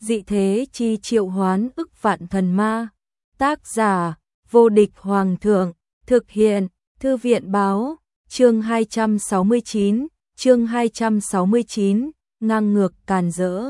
dị thế chi triệu hoán ức vạn thần ma. Tác giả, vô địch hoàng thượng, thực hiện, thư viện báo, chương 269, ngang ngược càn rỡ.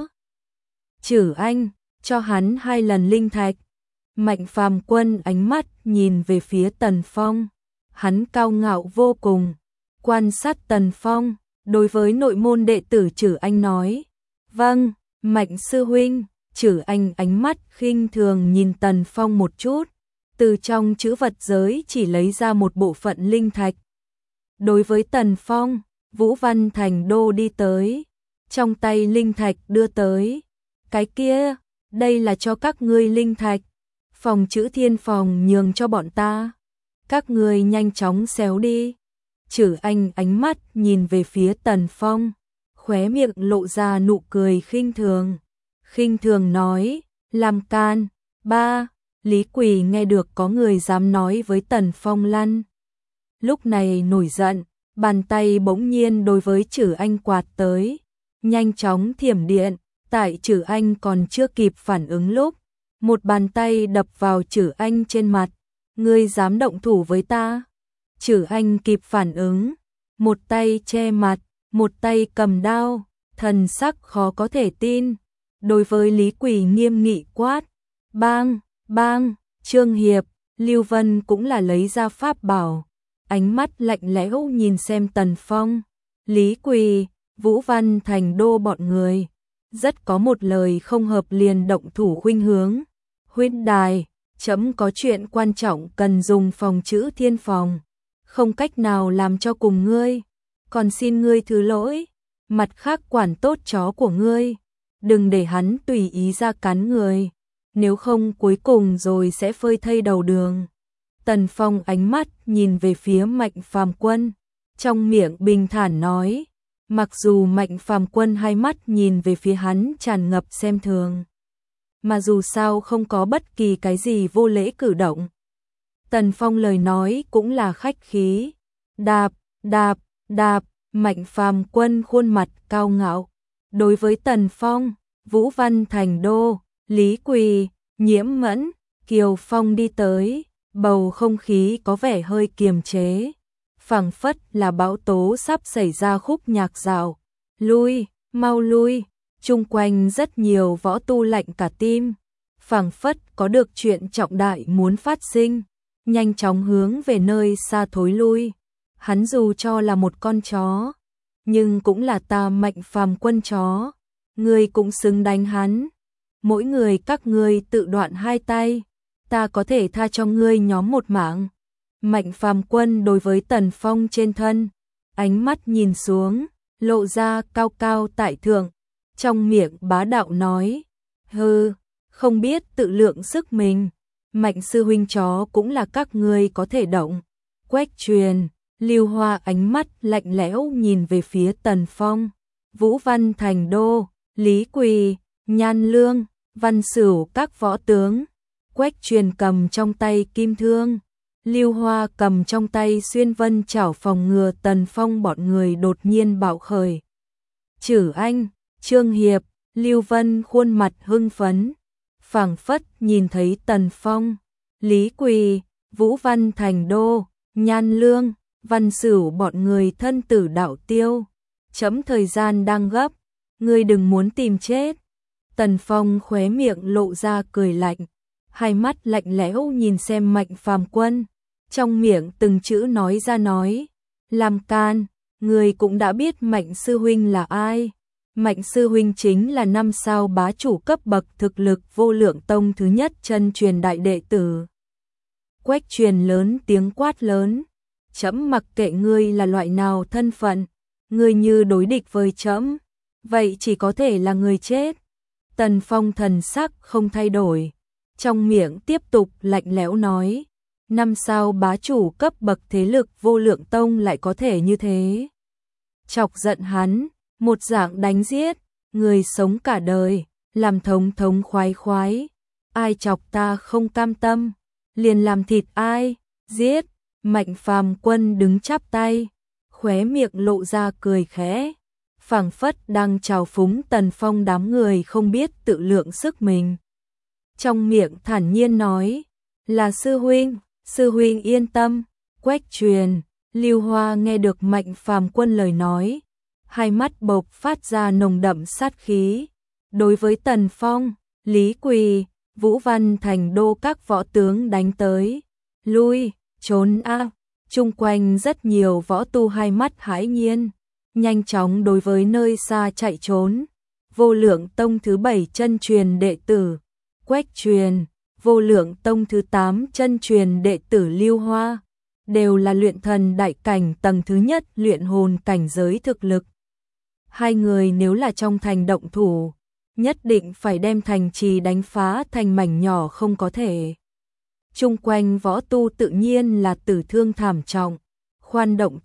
Chử Anh, cho hắn 2 lần linh thạch. Mạnh Phàm Quân ánh mắt nhìn về phía Tần Phong, hắn cao ngạo vô cùng, quan sát Tần Phong, đối với nội môn đệ tử Chử Anh nói, vâng, Mạnh sư huynh. Chử Anh ánh mắt khinh thường nhìn Tần Phong một chút, từ trong trữ vật giới chỉ lấy ra một bộ phận linh thạch. Đối với Tần Phong, Vũ Văn Thành Đô đi tới, trong tay linh thạch đưa tới. Cái kia, đây là cho các ngươi linh thạch, phòng chữ thiên phòng nhường cho bọn ta. Các ngươi nhanh chóng xéo đi. Chử Anh ánh mắt nhìn về phía Tần Phong, khóe miệng lộ ra nụ cười khinh thường. Khinh thường nói, làm can. Ba, Lý Quỳ nghe được có người dám nói với Tần Phong lăn. Lúc này nổi giận, bàn tay bỗng nhiên đối với Chử Anh quạt tới, nhanh chóng thiểm điện, tại Chử Anh còn chưa kịp phản ứng lúc, một bàn tay đập vào Chử Anh trên mặt. Ngươi dám động thủ với ta? Chử Anh kịp phản ứng, một tay che mặt, một tay cầm đao, thần sắc khó có thể tin. Đối với Lý Quỳ nghiêm nghị quát, bang, bang. Trương Hiệp, Lưu Vân cũng là lấy ra pháp bảo, ánh mắt lạnh lẽo nhìn xem Tần Phong. Lý Quỳ, Vũ Văn Thành Đô bọn người, rất có một lời không hợp liền động thủ khuynh hướng. Huynh đài, chấm có chuyện quan trọng cần dùng phòng chữ thiên phòng, không cách nào làm cho cùng ngươi, còn xin ngươi thứ lỗi. Mặt khác quản tốt chó của ngươi, đừng để hắn tùy ý ra cắn người, nếu không cuối cùng rồi sẽ phơi thây đầu đường. Tần Phong ánh mắt nhìn về phía Mạnh Phàm Quân, trong miệng bình thản nói, mặc dù Mạnh Phàm Quân hai mắt nhìn về phía hắn tràn ngập xem thường, mà dù sao không có bất kỳ cái gì vô lễ cử động. Tần Phong lời nói cũng là khách khí, đạp, đạp, đạp. Mạnh Phàm Quân khuôn mặt cao ngạo, đối với Tần Phong, Vũ Văn Thành Đô, Lý Quỳ, Nhiễm Mẫn, Kiều Phong đi tới, bầu không khí có vẻ hơi kiềm chế, phảng phất là bão tố sắp xảy ra khúc nhạc dạo. Lui, mau lui. Chung quanh rất nhiều võ tu lạnh cả tim, phảng phất có được chuyện trọng đại muốn phát sinh, nhanh chóng hướng về nơi xa thối lui. Hắn dù cho là một con chó, nhưng cũng là ta Mạnh Phàm Quân chó, ngươi cũng xứng đánh hắn. Mỗi người các ngươi tự đoạn 2 tay, ta có thể tha cho ngươi nhóm một mạng. Mạnh Phàm Quân đối với Tần Phong trên thân, ánh mắt nhìn xuống, lộ ra cao cao tại thượng, trong miệng bá đạo nói, hừ, không biết tự lượng sức mình, Mạnh sư huynh chó cũng là các ngươi có thể động. Quách Truyền, Lưu Hoa ánh mắt lạnh lẽo nhìn về phía Tần Phong, Vũ Văn Thành Đô, Lý Quỳ, Nhan Lương, Văn Sửu các võ tướng. Quách Truyền cầm trong tay kim thương, Lưu Hoa cầm trong tay xuyên vân chảo phòng ngừa Tần Phong bọn người đột nhiên bạo khởi. Chử Anh, Trương Hiệp, Lưu Vân khuôn mặt hưng phấn, phảng phất nhìn thấy Tần Phong, Lý Quỳ, Vũ Văn Thành Đô, Nhan Lương, Văn Sửu bọn người thân tử đạo tiêu. Chấm thời gian đang gấp, ngươi đừng muốn tìm chết. Tần Phong khóe miệng lộ ra cười lạnh, hai mắt lạnh lẽo nhìn xem Mạnh Phàm Quân, trong miệng từng chữ nói ra nói, làm can, ngươi cũng đã biết Mạnh sư huynh là ai. Mạnh sư huynh chính là 5 sao bá chủ cấp bậc thực lực Vô Lượng Tông thứ nhất chân truyền đại đệ tử. Quách Truyền lớn tiếng quát lớn, chấm mặc kệ ngươi là loại nào thân phận, ngươi như đối địch với chấm, vậy chỉ có thể là người chết. Tần Phong thần sắc không thay đổi, trong miệng tiếp tục lạnh lẽo nói, 5 sao bá chủ cấp bậc thế lực Vô Lượng Tông lại có thể như thế. Chọc giận hắn, một dạng đánh giết, người sống cả đời, làm thống thống khoái khoái, ai chọc ta không cam tâm, liền làm thịt ai, giết. Mạnh Phàm Quân đứng chắp tay, khóe miệng lộ ra cười khẽ, phảng phất đang trào phúng Tần Phong đám người không biết tự lượng sức mình. Trong miệng thản nhiên nói, là sư huynh yên tâm. Quách Truyền, Lưu Hoa nghe được Mạnh Phàm Quân lời nói, hai mắt bộc phát ra nồng đậm sát khí. Đối với Tần Phong, Lý Quỳ, Vũ Văn Thành Đô các võ tướng đánh tới, lui, trốn a. Chung quanh rất nhiều võ tu hai mắt hãi nhiên, nhanh chóng đối với nơi xa chạy trốn. Vô Lượng Tông thứ 7 chân truyền đệ tử Quách Truyền, Vô Lượng Tông thứ 8 chân truyền đệ tử Lưu Hoa, đều là luyện thần đại cảnh tầng thứ nhất luyện hồn cảnh giới thực lực. Hai người nếu là trong thành động thủ, nhất định phải đem thành trì đánh phá thành mảnh nhỏ không có thể. Chung quanh võ tu tự nhiên là tử thương thảm trọng. Khoan động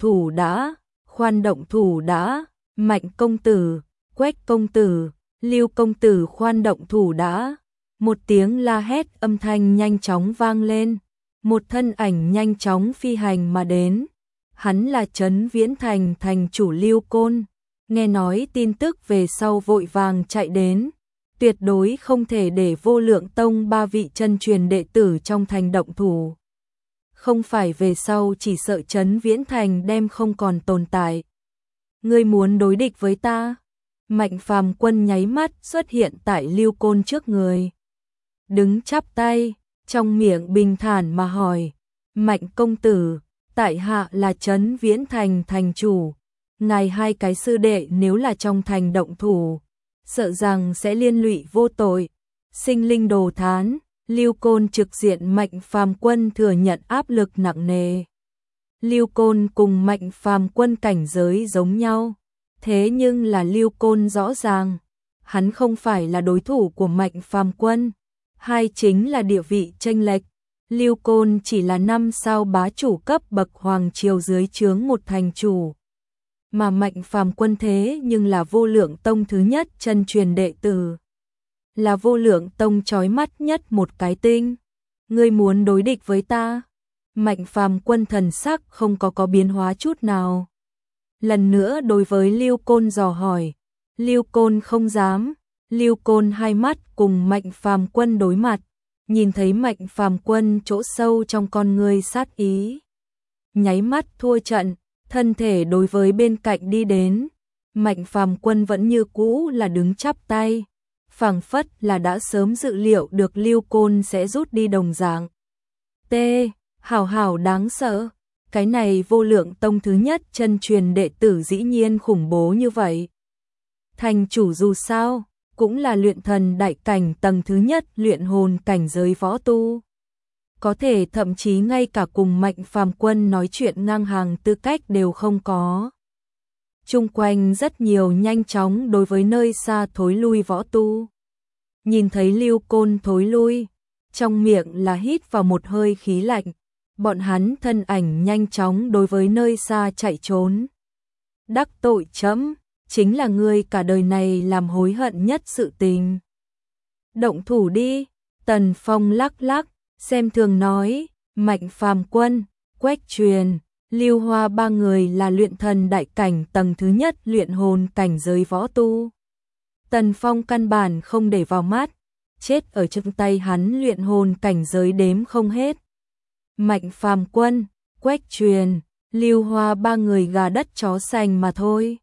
thủ đã, Mạnh công tử, Quách công tử, Lưu công tử khoan động thủ đã. Một tiếng la hét âm thanh nhanh chóng vang lên, một thân ảnh nhanh chóng phi hành mà đến. Hắn là Trấn Viễn Thành thành chủ Lưu Côn, nghe nói tin tức về sau vội vàng chạy đến, tuyệt đối không thể để Vô Lượng Tông 3 vị chân truyền đệ tử trong thành động thủ. Không phải về sau chỉ sợ Trấn Viễn Thành đem không còn tồn tại. Ngươi muốn đối địch với ta? Mạnh Phàm Quân nháy mắt xuất hiện tại Lưu Côn trước người. Đứng chắp tay, trong miệng bình thản mà hỏi, Mạnh công tử, tại hạ là Trấn Viễn Thành thành chủ. Ngài hai cái sư đệ nếu là trong thành động thủ, sợ rằng sẽ liên lụy vô tội, sinh linh đồ thán. Lưu Côn trực diện Mạnh Phàm Quân thừa nhận áp lực nặng nề. Lưu Côn cùng Mạnh Phàm Quân cảnh giới giống nhau, thế nhưng là Lưu Côn rõ ràng, hắn không phải là đối thủ của Mạnh Phàm Quân, hai chính là địa vị chênh lệch. Lưu Côn chỉ là 5 sao bá chủ cấp bậc hoàng triều dưới trướng một thành chủ, mà Mạnh Phàm Quân thế nhưng là Vô Lượng Tông thứ nhất chân truyền đệ tử, là Vô Lượng Tông chói mắt nhất một cái tinh. Ngươi muốn đối địch với ta? Mạnh Phàm Quân thần sắc không có biến hóa chút nào. Lần nữa đối với Lưu Côn dò hỏi, Lưu Côn không dám. Lưu Côn hai mắt cùng Mạnh Phàm Quân đối mặt, nhìn thấy Mạnh Phàm Quân chỗ sâu trong con ngươi sát ý, nháy mắt thua trận, thân thể đối với bên cạnh đi đến. Mạnh Phàm Quân vẫn như cũ là đứng chắp tay, phảng phất là đã sớm dự liệu được Lưu Côn sẽ rút đi đồng dạng. Hảo đáng sợ, cái này Vô Lượng Tông thứ nhất chân truyền đệ tử dĩ nhiên khủng bố như vậy. Thành chủ dù sao cũng là luyện thần đại cảnh tầng thứ nhất luyện hồn cảnh giới võ tu, có thể thậm chí ngay cả cùng Mạnh Phàm Quân nói chuyện ngang hàng tư cách đều không có. Chung quanh rất nhiều nhanh chóng đối với nơi xa thối lui võ tu. Nhìn thấy Lưu Côn thối lui, trong miệng là hít vào một hơi khí lạnh, bọn hắn thân ảnh nhanh chóng đối với nơi xa chạy trốn. Đắc tội chấm, chính là ngươi cả đời này làm hối hận nhất sự tình. Động thủ đi, Tần Phong lắc lắc, xem thường nói, Mạnh Phàm Quân, Quách Truyền, Lưu Hoa ba người là luyện thần đại cảnh tầng thứ nhất luyện hồn cảnh giới võ tu. Tần Phong căn bản không để vào mắt, chết ở trong tay hắn luyện hồn cảnh giới đếm không hết. Mạnh Phàm Quân, Quách Truyền, Lưu Hoa ba người gà đất chó sành mà thôi.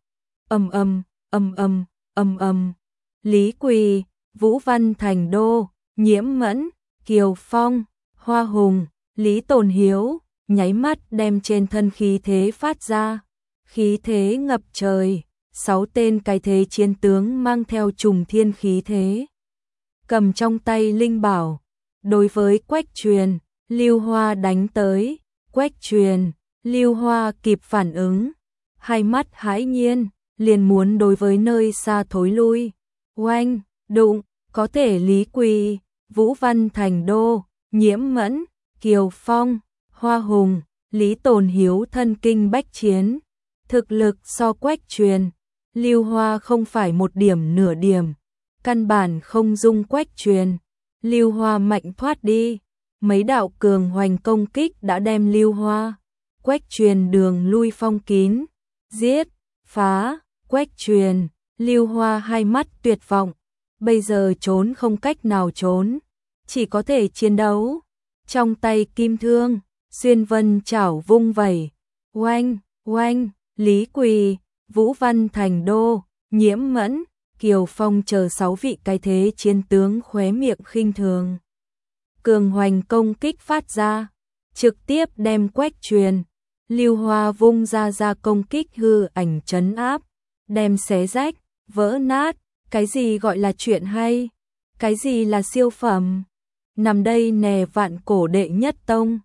Lý Quỳ, Vũ Văn Thành Đô, Nhiễm Mẫn, Kiều Phong, Hoa Hùng, Lý Tồn Hiếu, nháy mắt đem trên thân khí thế phát ra, khí thế ngập trời, 6 tên cái thế chiến tướng mang theo trùng thiên khí thế, cầm trong tay linh bảo, đối với Quách Truyền, Lưu Hoa đánh tới. Quách Truyền, Lưu Hoa kịp phản ứng, hai mắt hãi nhiên, liền muốn đối với nơi xa thối lui. Oanh, đụng, có thể Lý Quỳ, Vũ Văn Thành Đô, Nhiễm Mẫn, Kiều Phong, Hoa Hùng, Lý Tồn Hiếu thân kinh bách chiến, thực lực so Quách Truyền, Lưu Hoa không phải một điểm nửa điểm, căn bản không dung Quách Truyền. Lưu Hoa mạnh thoát đi, mấy đạo cường hoành công kích đã đem Lưu Hoa, Quách Truyền đường lui phong kín, giết, phá, Quách Truyền, Lưu Hoa hai mắt tuyệt vọng, bây giờ trốn không cách nào trốn, chỉ có thể chiến đấu. Trong tay kim thương, xuyên vân chảo vung vẩy, oanh, oanh, Lý Quỳ, Vũ Văn Thành Đô, Nhiễm Mẫn, Kiều Phong chờ 6 vị cái thế chiến tướng khóe miệng khinh thường. Cường hoành công kích phát ra, trực tiếp đem Quách Truyền, Lưu Hoa vung ra công kích hư ảnh trấn áp, đem xé rách, vỡ nát. Cái gì gọi là chuyện hay? Cái gì là siêu phẩm? Nằm đây nè vạn cổ đệ nhất tông.